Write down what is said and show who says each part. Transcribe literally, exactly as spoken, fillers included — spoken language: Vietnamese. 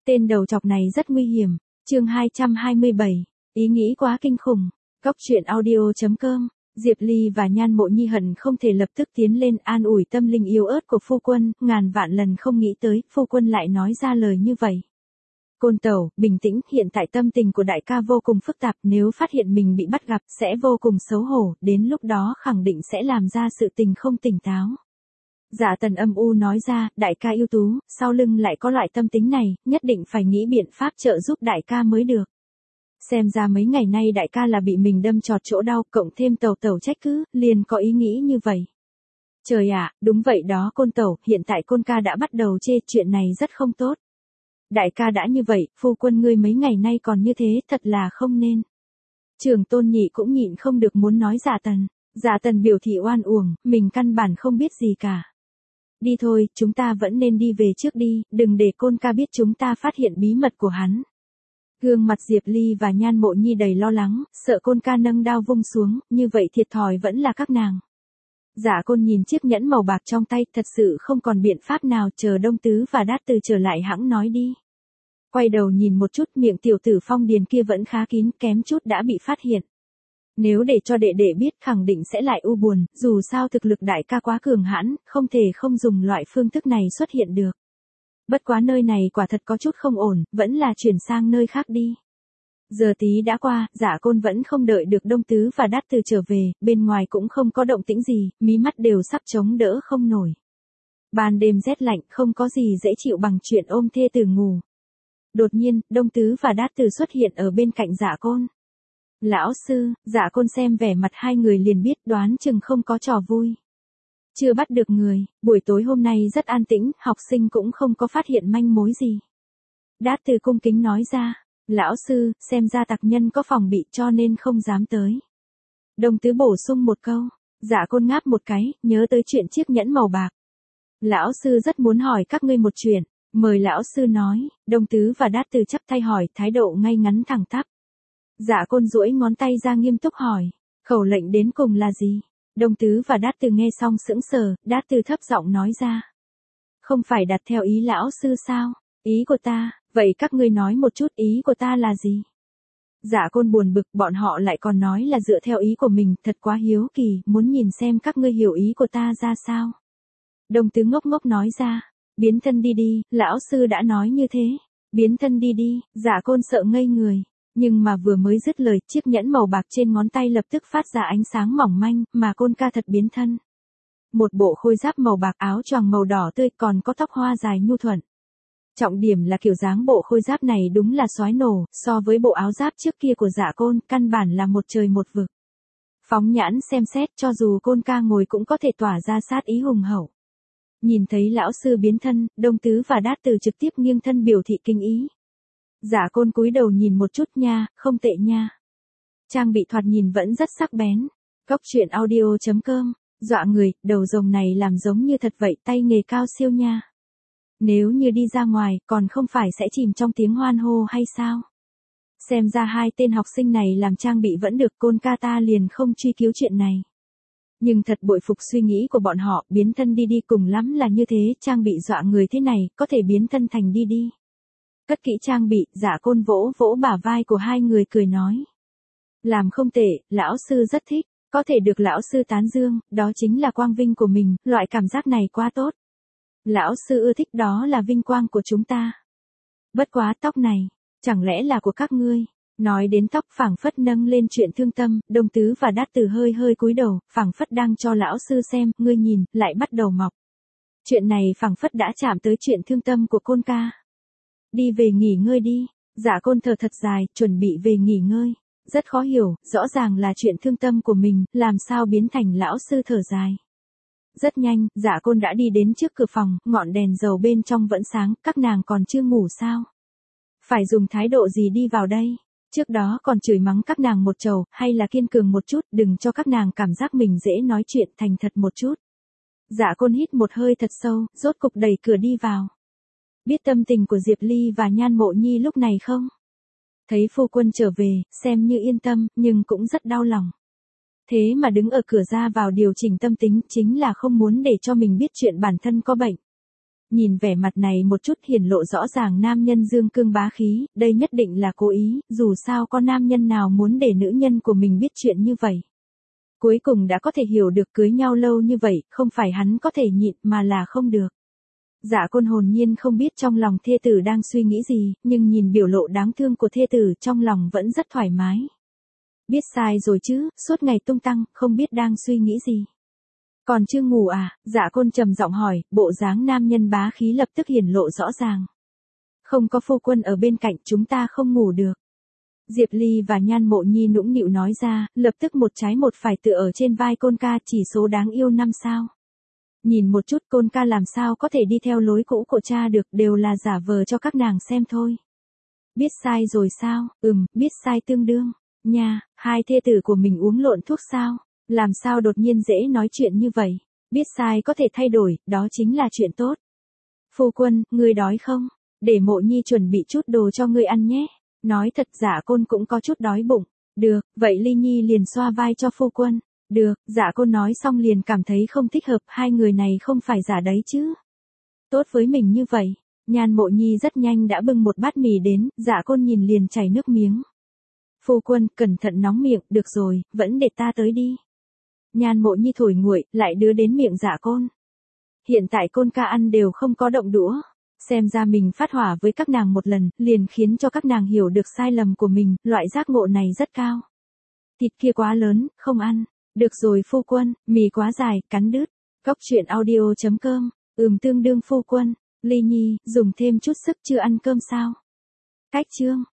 Speaker 1: Tên đầu chọc này rất nguy hiểm. Chương hai trăm hai mươi bảy, ý nghĩ quá kinh khủng. Cốc truyện audio chấm com. Diệp Ly và Nhan Mộ Nhi hận không thể lập tức tiến lên an ủi tâm linh yếu ớt của phu quân, ngàn vạn lần không nghĩ tới, phu quân lại nói ra lời như vậy. Côn Tẩu, bình tĩnh, hiện tại tâm tình của đại ca vô cùng phức tạp, nếu phát hiện mình bị bắt gặp sẽ vô cùng xấu hổ, đến lúc đó khẳng định sẽ làm ra sự tình không tỉnh táo. Dạ Tần âm u nói ra, đại ca ưu tú, sau lưng lại có loại tâm tính này, nhất định phải nghĩ biện pháp trợ giúp đại ca mới được. Xem ra mấy ngày nay đại ca là bị mình đâm trọt chỗ đau, cộng thêm Tẩu Tẩu trách cứ, liền có ý nghĩ như vậy. Trời ạ, đúng vậy đó Côn Tẩu, hiện tại Côn ca đã bắt đầu chê, chuyện này rất không tốt. Đại ca đã như vậy, phu quân ngươi mấy ngày nay còn như thế, thật là không nên. Trường Tôn Nhị cũng nhịn không được muốn nói Dạ Tần. Dạ Tần biểu thị oan uổng, mình căn bản không biết gì cả. Đi thôi, chúng ta vẫn nên đi về trước đi, đừng để Côn ca biết chúng ta phát hiện bí mật của hắn. Gương mặt Diệp Ly và Nhan Mộ Nhi đầy lo lắng, sợ Côn ca nâng đao vung xuống, như vậy thiệt thòi vẫn là các nàng. Dạ Côn nhìn chiếc nhẫn màu bạc trong tay, thật sự không còn biện pháp nào, chờ Đông Tứ và Đát Từ trở lại hãng nói đi. Quay đầu nhìn một chút, miệng tiểu tử Phong Điền kia vẫn khá kín, kém chút đã bị phát hiện. Nếu để cho đệ đệ biết khẳng định sẽ lại u buồn, dù sao thực lực đại ca quá cường hãn, không thể không dùng loại phương thức này xuất hiện được. Bất quá nơi này quả thật có chút không ổn, vẫn là chuyển sang nơi khác đi. Giờ tí đã qua, Dạ Côn vẫn không đợi được Đông Tứ và Đát Từ trở về, bên ngoài cũng không có động tĩnh gì, mí mắt đều sắp chống đỡ không nổi. Ban đêm rét lạnh, không có gì dễ chịu bằng chuyện ôm thê tử ngủ. Đột nhiên, Đông Tứ và Đát Từ xuất hiện ở bên cạnh Dạ Côn. Lão sư, Dạ Côn xem vẻ mặt hai người liền biết, đoán chừng không có trò vui. Chưa bắt được người, buổi tối hôm nay rất an tĩnh, học sinh cũng không có phát hiện manh mối gì. Đát Từ cung kính nói ra, lão sư, xem ra tặc nhân có phòng bị cho nên không dám tới. Đông Tứ bổ sung một câu, Dạ Côn ngáp một cái, nhớ tới chuyện chiếc nhẫn màu bạc. Lão sư rất muốn hỏi các ngươi một chuyện, mời lão sư nói. Đông Tứ và Đát Từ chắp tay hỏi, thái độ ngay ngắn thẳng tắp. Dạ Côn duỗi ngón tay ra nghiêm túc hỏi, khẩu lệnh đến cùng là gì? Đông Tứ và Đát Từ nghe xong sững sờ, Đát Từ thấp giọng nói ra. Không phải đặt theo ý lão sư sao? Ý của ta, vậy các ngươi nói một chút ý của ta là gì? Dạ Côn buồn bực, bọn họ lại còn nói là dựa theo ý của mình, thật quá hiếu kỳ, muốn nhìn xem các ngươi hiểu ý của ta ra sao. Đông Tứ ngốc ngốc nói ra, biến thân đi đi, lão sư đã nói như thế. Biến thân đi đi, Dạ Côn sợ ngây người. Nhưng mà vừa mới dứt lời, chiếc nhẫn màu bạc trên ngón tay lập tức phát ra ánh sáng mỏng manh, mà Côn ca thật biến thân. Một bộ khôi giáp màu bạc, áo choàng màu đỏ tươi, còn có tóc hoa dài nhu thuận. Trọng điểm là kiểu dáng bộ khôi giáp này đúng là xoái nổ, so với bộ áo giáp trước kia của Dạ Côn, căn bản là một trời một vực. Phóng nhãn xem xét, cho dù Côn ca ngồi cũng có thể tỏa ra sát ý hùng hậu. Nhìn thấy lão sư biến thân, Đông Tứ và Đát Từ trực tiếp nghiêng thân biểu thị kinh ý. Dạ Côn cúi đầu nhìn một chút nha, không tệ nha. Trang bị thoạt nhìn vẫn rất sắc bén. Cốc truyện audio chấm com, dọa người, đầu rồng này làm giống như thật vậy, tay nghề cao siêu nha. Nếu như đi ra ngoài, còn không phải sẽ chìm trong tiếng hoan hô hay sao? Xem ra hai tên học sinh này làm trang bị vẫn được, Côn ca ta liền không truy cứu chuyện này. Nhưng thật bội phục suy nghĩ của bọn họ, biến thân đi đi cùng lắm là như thế, trang bị dọa người thế này, có thể biến thân thành đi đi. Cất kỹ trang bị, Dạ Côn vỗ vỗ bả vai của hai người cười nói. Làm không tệ, lão sư rất thích, có thể được lão sư tán dương, đó chính là quang vinh của mình, loại cảm giác này quá tốt. Lão sư ưa thích, đó là vinh quang của chúng ta. Bất quá tóc này, chẳng lẽ là của các ngươi? Nói đến tóc, phảng phất nâng lên chuyện thương tâm, Đông Tứ và Đát Từ hơi hơi cúi đầu, phảng phất đang cho lão sư xem, ngươi nhìn, lại bắt đầu mọc. Chuyện này phảng phất đã chạm tới chuyện thương tâm của Côn ca. Đi về nghỉ ngơi đi. Dạ Côn thở thật dài, chuẩn bị về nghỉ ngơi. Rất khó hiểu, rõ ràng là chuyện thương tâm của mình, làm sao biến thành lão sư thở dài. Rất nhanh, Dạ Côn đã đi đến trước cửa phòng, ngọn đèn dầu bên trong vẫn sáng, các nàng còn chưa ngủ sao? Phải dùng thái độ gì đi vào đây? Trước đó còn chửi mắng các nàng một trầu, hay là kiên cường một chút, đừng cho các nàng cảm giác mình dễ nói chuyện, thành thật một chút. Dạ Côn hít một hơi thật sâu, rốt cục đẩy cửa đi vào. Biết tâm tình của Diệp Ly và Nhan Mộ Nhi lúc này không? Thấy phu quân trở về, xem như yên tâm, nhưng cũng rất đau lòng. Thế mà đứng ở cửa ra vào điều chỉnh tâm tính, chính là không muốn để cho mình biết chuyện bản thân có bệnh. Nhìn vẻ mặt này một chút hiển lộ rõ ràng nam nhân dương cương bá khí, đây nhất định là cố ý, dù sao có nam nhân nào muốn để nữ nhân của mình biết chuyện như vậy. Cuối cùng đã có thể hiểu được cưới nhau lâu như vậy, không phải hắn có thể nhịn mà là không được. Dạ Côn hồn nhiên không biết trong lòng thê tử đang suy nghĩ gì, nhưng nhìn biểu lộ đáng thương của thê tử trong lòng vẫn rất thoải mái. Biết sai rồi chứ, suốt ngày tung tăng, không biết đang suy nghĩ gì. Còn chưa ngủ à? Dạ Côn trầm giọng hỏi, bộ dáng nam nhân bá khí lập tức hiển lộ rõ ràng. Không có phu quân ở bên cạnh chúng ta không ngủ được. Diệp Ly và Nhan Mộ Nhi nũng nịu nói ra, lập tức một trái một phải tựa ở trên vai Côn ca, chỉ số đáng yêu năm sao. Nhìn một chút Côn ca làm sao có thể đi theo lối cũ của cha được, đều là giả vờ cho các nàng xem thôi. Biết sai rồi sao? Ừm, biết sai tương đương. Nha, hai thê tử của mình uống lộn thuốc sao? Làm sao đột nhiên dễ nói chuyện như vậy? Biết sai có thể thay đổi, đó chính là chuyện tốt. Phu quân, ngươi đói không? Để Mộ Nhi chuẩn bị chút đồ cho ngươi ăn nhé. Nói thật Dạ Côn cũng có chút đói bụng. Được, vậy Ly Nhi liền xoa vai cho phu quân. Được, Dạ Côn nói xong liền cảm thấy không thích hợp, hai người này không phải giả đấy chứ. Tốt với mình như vậy. Nhan Mộ Nhi rất nhanh đã bưng một bát mì đến, Dạ Côn nhìn liền chảy nước miếng. Phu quân, cẩn thận nóng miệng, được rồi, vẫn để ta tới đi. Nhan Mộ Nhi thổi nguội, lại đưa đến miệng Dạ Côn. Hiện tại Côn ca ăn đều không có động đũa. Xem ra mình phát hỏa với các nàng một lần, liền khiến cho các nàng hiểu được sai lầm của mình, loại giác ngộ này rất cao. Thịt kia quá lớn, không ăn. Được rồi phu quân, mì quá dài, cắn đứt. Cóc truyện audio chấm com, ừm tương đương phu quân. Ly Nhi, dùng thêm chút sức chưa ăn cơm sao? Cách chương.